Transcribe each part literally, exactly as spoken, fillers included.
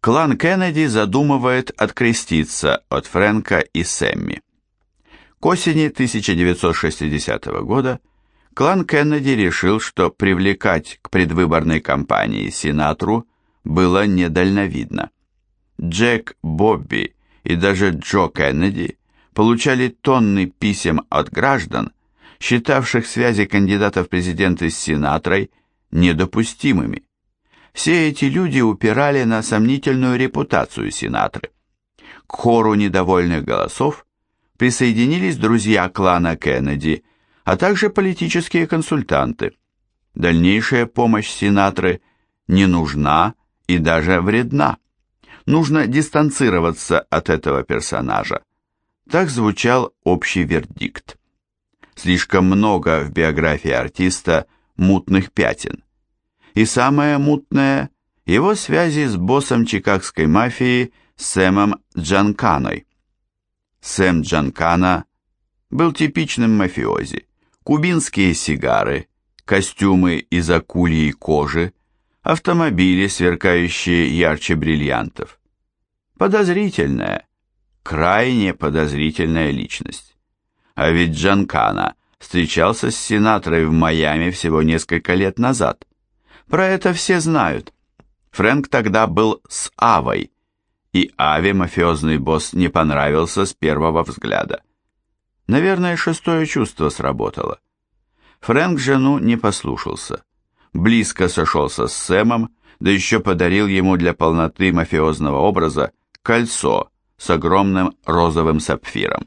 Клан Кеннеди задумывает откреститься от Фрэнка и Сэмми. К осени тысяча девятьсот шестидесятого года клан Кеннеди решил, что привлекать к предвыборной кампании Синатру было недальновидно. Джек, Бобби и даже Джо Кеннеди получали тонны писем от граждан, считавших связи кандидатов в президенты с Синатрой недопустимыми. Все эти люди упирали на сомнительную репутацию Синатры. К хору недовольных голосов присоединились друзья клана Кеннеди, а также политические консультанты. Дальнейшая помощь Синатры не нужна и даже вредна. Нужно дистанцироваться от этого персонажа. Так звучал общий вердикт. Слишком много в биографии артиста мутных пятен. И самое мутное – его связи с боссом чикагской мафии Сэмом Джанканой. Сэм Джанкана был типичным мафиози. Кубинские сигары, костюмы из акульей кожи, автомобили, сверкающие ярче бриллиантов. Подозрительная, крайне подозрительная личность. А ведь Джанкана встречался с Синатрой в Майами всего несколько лет назад. Про это все знают. Фрэнк тогда был с Авой, и Аве мафиозный босс не понравился с первого взгляда. Наверное, шестое чувство сработало. Фрэнк жену не послушался. Близко сошелся с Сэмом, да еще подарил ему для полноты мафиозного образа кольцо с огромным розовым сапфиром.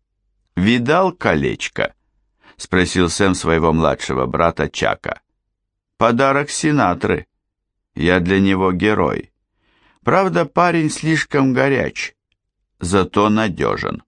«Видал колечко?» — спросил Сэм своего младшего брата Чака. «Подарок Синатры. Я для него герой. Правда, парень слишком горяч, зато надежен».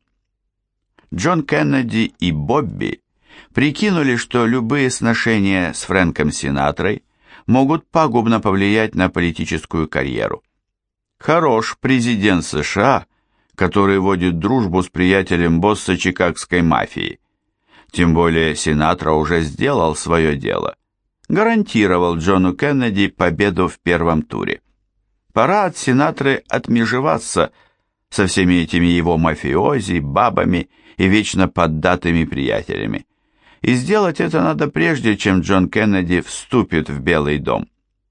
Джон Кеннеди и Бобби прикинули, что любые сношения с Фрэнком Синатрой могут пагубно повлиять на политическую карьеру. Хорош президент США, который водит дружбу с приятелем босса чикагской мафии. Тем более Синатра уже сделал свое дело. Гарантировал Джону Кеннеди победу в первом туре. Пора от Синатры отмежеваться со всеми этими его мафиози, бабами и вечно поддатыми приятелями. И сделать это надо прежде, чем Джон Кеннеди вступит в Белый дом.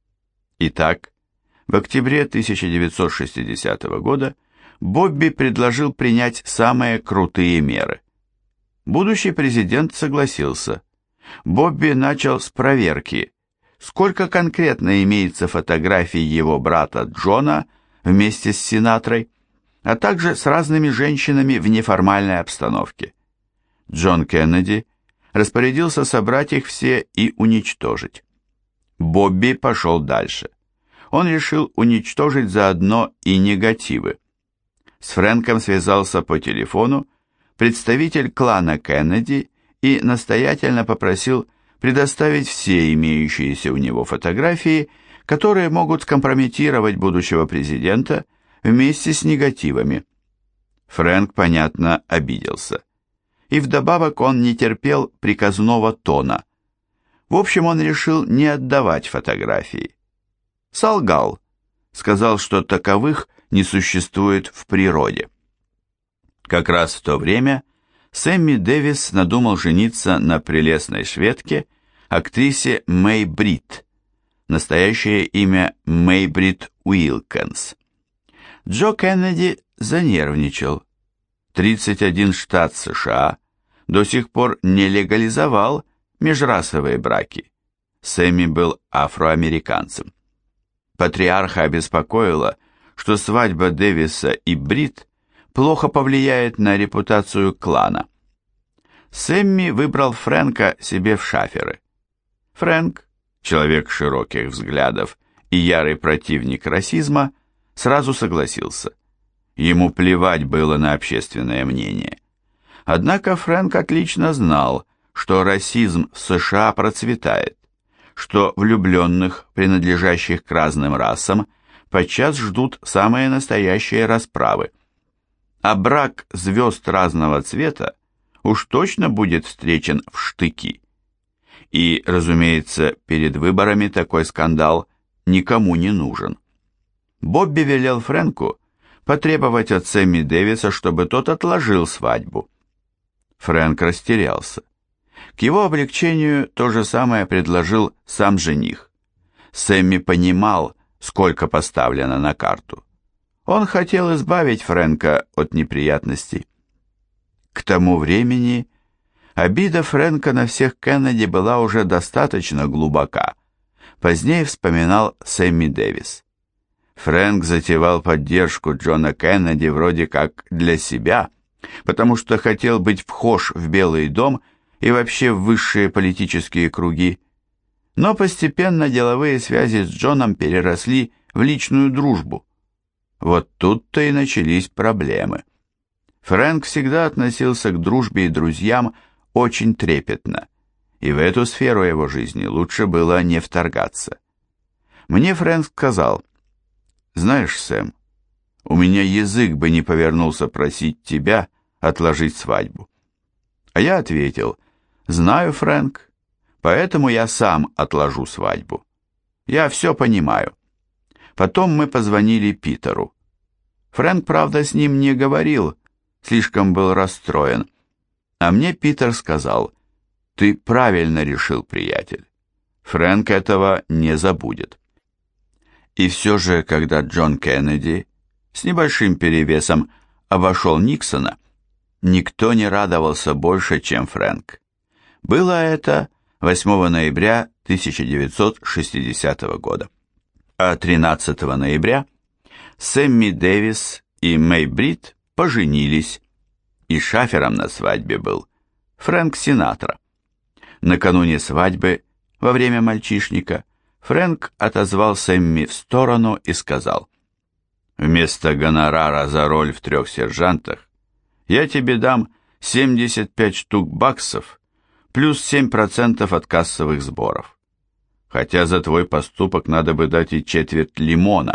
Итак, в октябре тысяча девятьсот шестидесятого года Бобби предложил принять самые крутые меры. Будущий президент согласился. Бобби начал с проверки, сколько конкретно имеется фотографий его брата Джона вместе с Синатрой, а также с разными женщинами в неформальной обстановке. Джон Кеннеди распорядился собрать их все и уничтожить. Бобби пошел дальше. Он решил уничтожить заодно и негативы. С Фрэнком связался по телефону представитель клана Кеннеди и настоятельно попросил предоставить все имеющиеся у него фотографии, которые могут скомпрометировать будущего президента вместе с негативами. Фрэнк, понятно, обиделся. И вдобавок он не терпел приказного тона. В общем, он решил не отдавать фотографии. Солгал, сказал, что таковых не существует в природе. Как раз в то время Сэмми Дэвис надумал жениться на прелестной шведке, актрисе Мэй Бритт, настоящее имя Мэй Бритт Уилкинс. Джо Кеннеди занервничал. тридцать один штат США до сих пор не легализовал межрасовые браки. Сэмми был афроамериканцем. Патриарха обеспокоило, что свадьба Дэвиса и Бритт плохо повлияет на репутацию клана. Сэмми выбрал Фрэнка себе в шаферы. Фрэнк, человек широких взглядов и ярый противник расизма, сразу согласился. Ему плевать было на общественное мнение. Однако Фрэнк отлично знал, что расизм в США процветает, что влюбленных, принадлежащих к разным расам, подчас ждут самые настоящие расправы. А брак звезд разного цвета уж точно будет встречен в штыки. И, разумеется, перед выборами такой скандал никому не нужен. Бобби велел Фрэнку потребовать от Сэмми Дэвиса, чтобы тот отложил свадьбу. Фрэнк растерялся. К его облегчению то же самое предложил сам жених. Сэмми понимал, сколько поставлено на карту. Он хотел избавить Фрэнка от неприятностей. К тому времени обида Фрэнка на всех Кеннеди была уже достаточно глубока. Позднее вспоминал Сэмми Дэвис. Фрэнк затевал поддержку Джона Кеннеди вроде как для себя, потому что хотел быть вхож в Белый дом и вообще в высшие политические круги. Но постепенно деловые связи с Джоном переросли в личную дружбу. Вот тут-то и начались проблемы. Фрэнк всегда относился к дружбе и друзьям очень трепетно, и в эту сферу его жизни лучше было не вторгаться. Мне Фрэнк сказал: «Знаешь, Сэм, у меня язык бы не повернулся просить тебя отложить свадьбу». А я ответил: «Знаю, Фрэнк, поэтому я сам отложу свадьбу. Я все понимаю». Потом мы позвонили Питеру. Фрэнк, правда, с ним не говорил, слишком был расстроен. А мне Питер сказал: «Ты правильно решил, приятель. Фрэнк этого не забудет». И все же, когда Джон Кеннеди с небольшим перевесом обошел Никсона, никто не радовался больше, чем Фрэнк. Было это восьмого ноября тысяча девятьсот шестидесятого года. А тринадцатого ноября Сэмми Дэвис и Мэй Брит поженились, и шафером на свадьбе был Фрэнк Синатра. Накануне свадьбы, во время мальчишника, Фрэнк отозвал Сэмми в сторону и сказал: «Вместо гонорара за роль в «Трех сержантах» я тебе дам семьдесят пять штук баксов плюс семь процентов от кассовых сборов. Хотя за твой поступок надо бы дать и четверть лимона.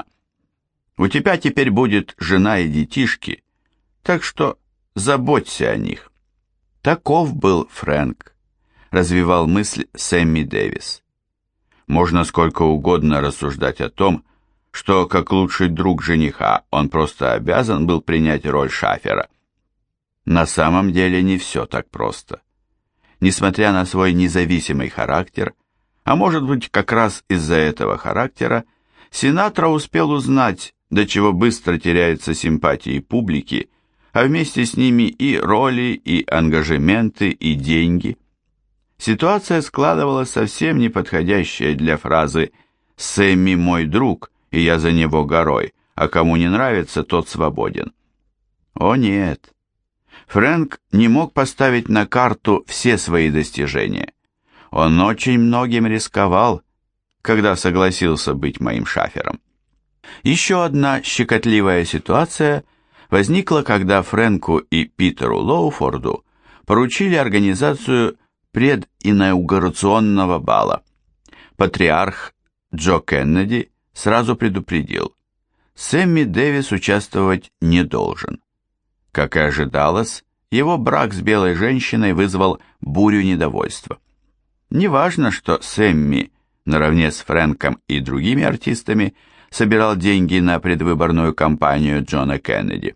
У тебя теперь будет жена и детишки, так что заботься о них». Таков был Фрэнк, развивал мысль Сэмми Дэвис. Можно сколько угодно рассуждать о том, что как лучший друг жениха он просто обязан был принять роль шафера. На самом деле не все так просто. Несмотря на свой независимый характер, а может быть как раз из-за этого характера, Синатра успел узнать, до чего быстро теряются симпатии публики, а вместе с ними и роли, и ангажементы, и деньги. Ситуация складывалась совсем неподходящая для фразы «Сэмми мой друг, и я за него горой, а кому не нравится, тот свободен». О нет! Фрэнк не мог поставить на карту все свои достижения. Он очень многим рисковал, когда согласился быть моим шафером. Еще одна щекотливая ситуация возникла, когда Фрэнку и Питеру Лоуфорду поручили организацию прединаугурационного бала. Патриарх Джо Кеннеди сразу предупредил: Сэмми Дэвис участвовать не должен. Как и ожидалось, его брак с белой женщиной вызвал бурю недовольства. Неважно, что Сэмми, наравне с Фрэнком и другими артистами, собирал деньги на предвыборную кампанию Джона Кеннеди.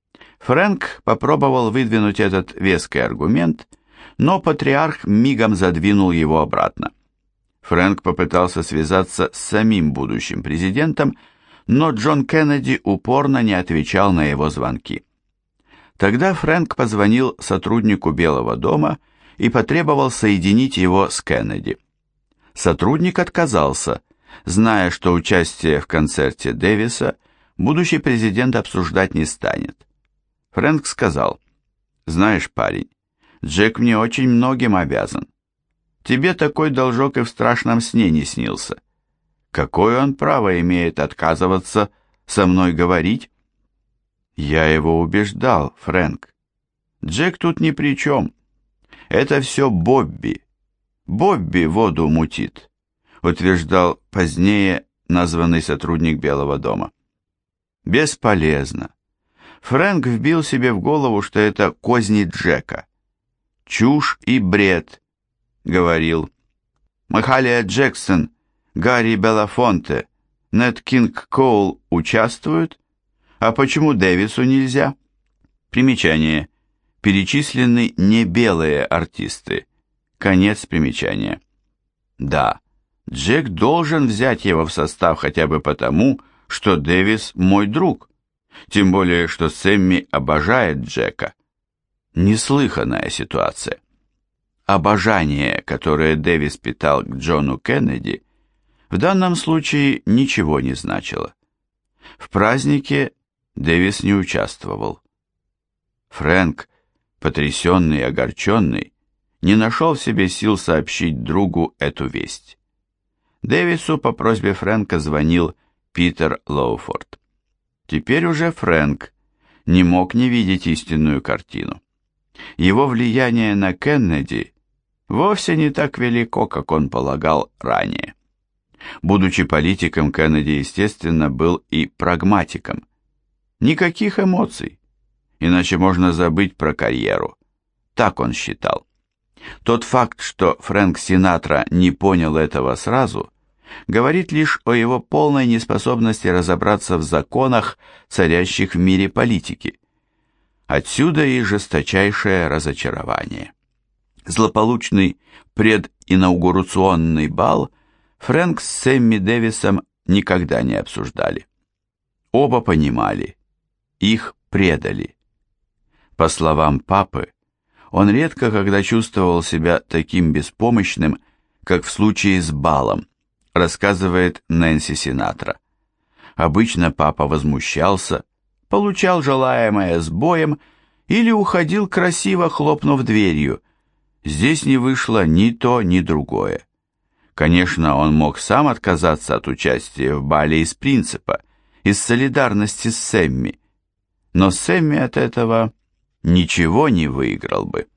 Фрэнк попробовал выдвинуть этот веский аргумент, но патриарх мигом задвинул его обратно. Фрэнк попытался связаться с самим будущим президентом, но Джон Кеннеди упорно не отвечал на его звонки. Тогда Фрэнк позвонил сотруднику Белого дома и потребовал соединить его с Кеннеди. Сотрудник отказался, зная, что участие в концерте Дэвиса будущий президент обсуждать не станет. Фрэнк сказал: «Знаешь, парень, Джек мне очень многим обязан. Тебе такой должок и в страшном сне не снился. Какое он право имеет отказываться со мной говорить?» Я его убеждал, Фрэнк. Джек тут ни при чем. Это все Бобби. Бобби воду мутит, утверждал позднее названный сотрудник Белого дома. Бесполезно. Фрэнк вбил себе в голову, что это козни Джека. Чушь и бред, говорил. Махалия Джексон, Гарри Белафонте, Нэт Кинг Коул участвует, а почему Дэвису нельзя? Примечание. Перечислены не белые артисты. Конец примечания. Да, Джек должен взять его в состав хотя бы потому, что Дэвис мой друг. Тем более, что Сэмми обожает Джека. Неслыханная ситуация. Обожание, которое Дэвис питал к Джону Кеннеди, в данном случае ничего не значило. В празднике Дэвис не участвовал. Фрэнк, потрясенный и огорченный, не нашел в себе сил сообщить другу эту весть. Дэвису по просьбе Фрэнка звонил Питер Лоуфорд. Теперь уже Фрэнк не мог не видеть истинную картину. Его влияние на Кеннеди вовсе не так велико, как он полагал ранее. Будучи политиком, Кеннеди, естественно, был и прагматиком. Никаких эмоций, иначе можно забыть про карьеру. Так он считал. Тот факт, что Фрэнк Синатра не понял этого сразу, говорит лишь о его полной неспособности разобраться в законах, царящих в мире политики. Отсюда и жесточайшее разочарование. Злополучный прединаугурационный бал Фрэнк с Сэмми Дэвисом никогда не обсуждали. Оба понимали, их предали. По словам папы, он редко когда чувствовал себя таким беспомощным, как в случае с балом, рассказывает Нэнси Синатра. Обычно папа возмущался, получал желаемое с боем или уходил красиво, хлопнув дверью. Здесь не вышло ни то, ни другое. Конечно, он мог сам отказаться от участия в бале из принципа, из солидарности с Сэмми, но Сэмми от этого ничего не выиграл бы.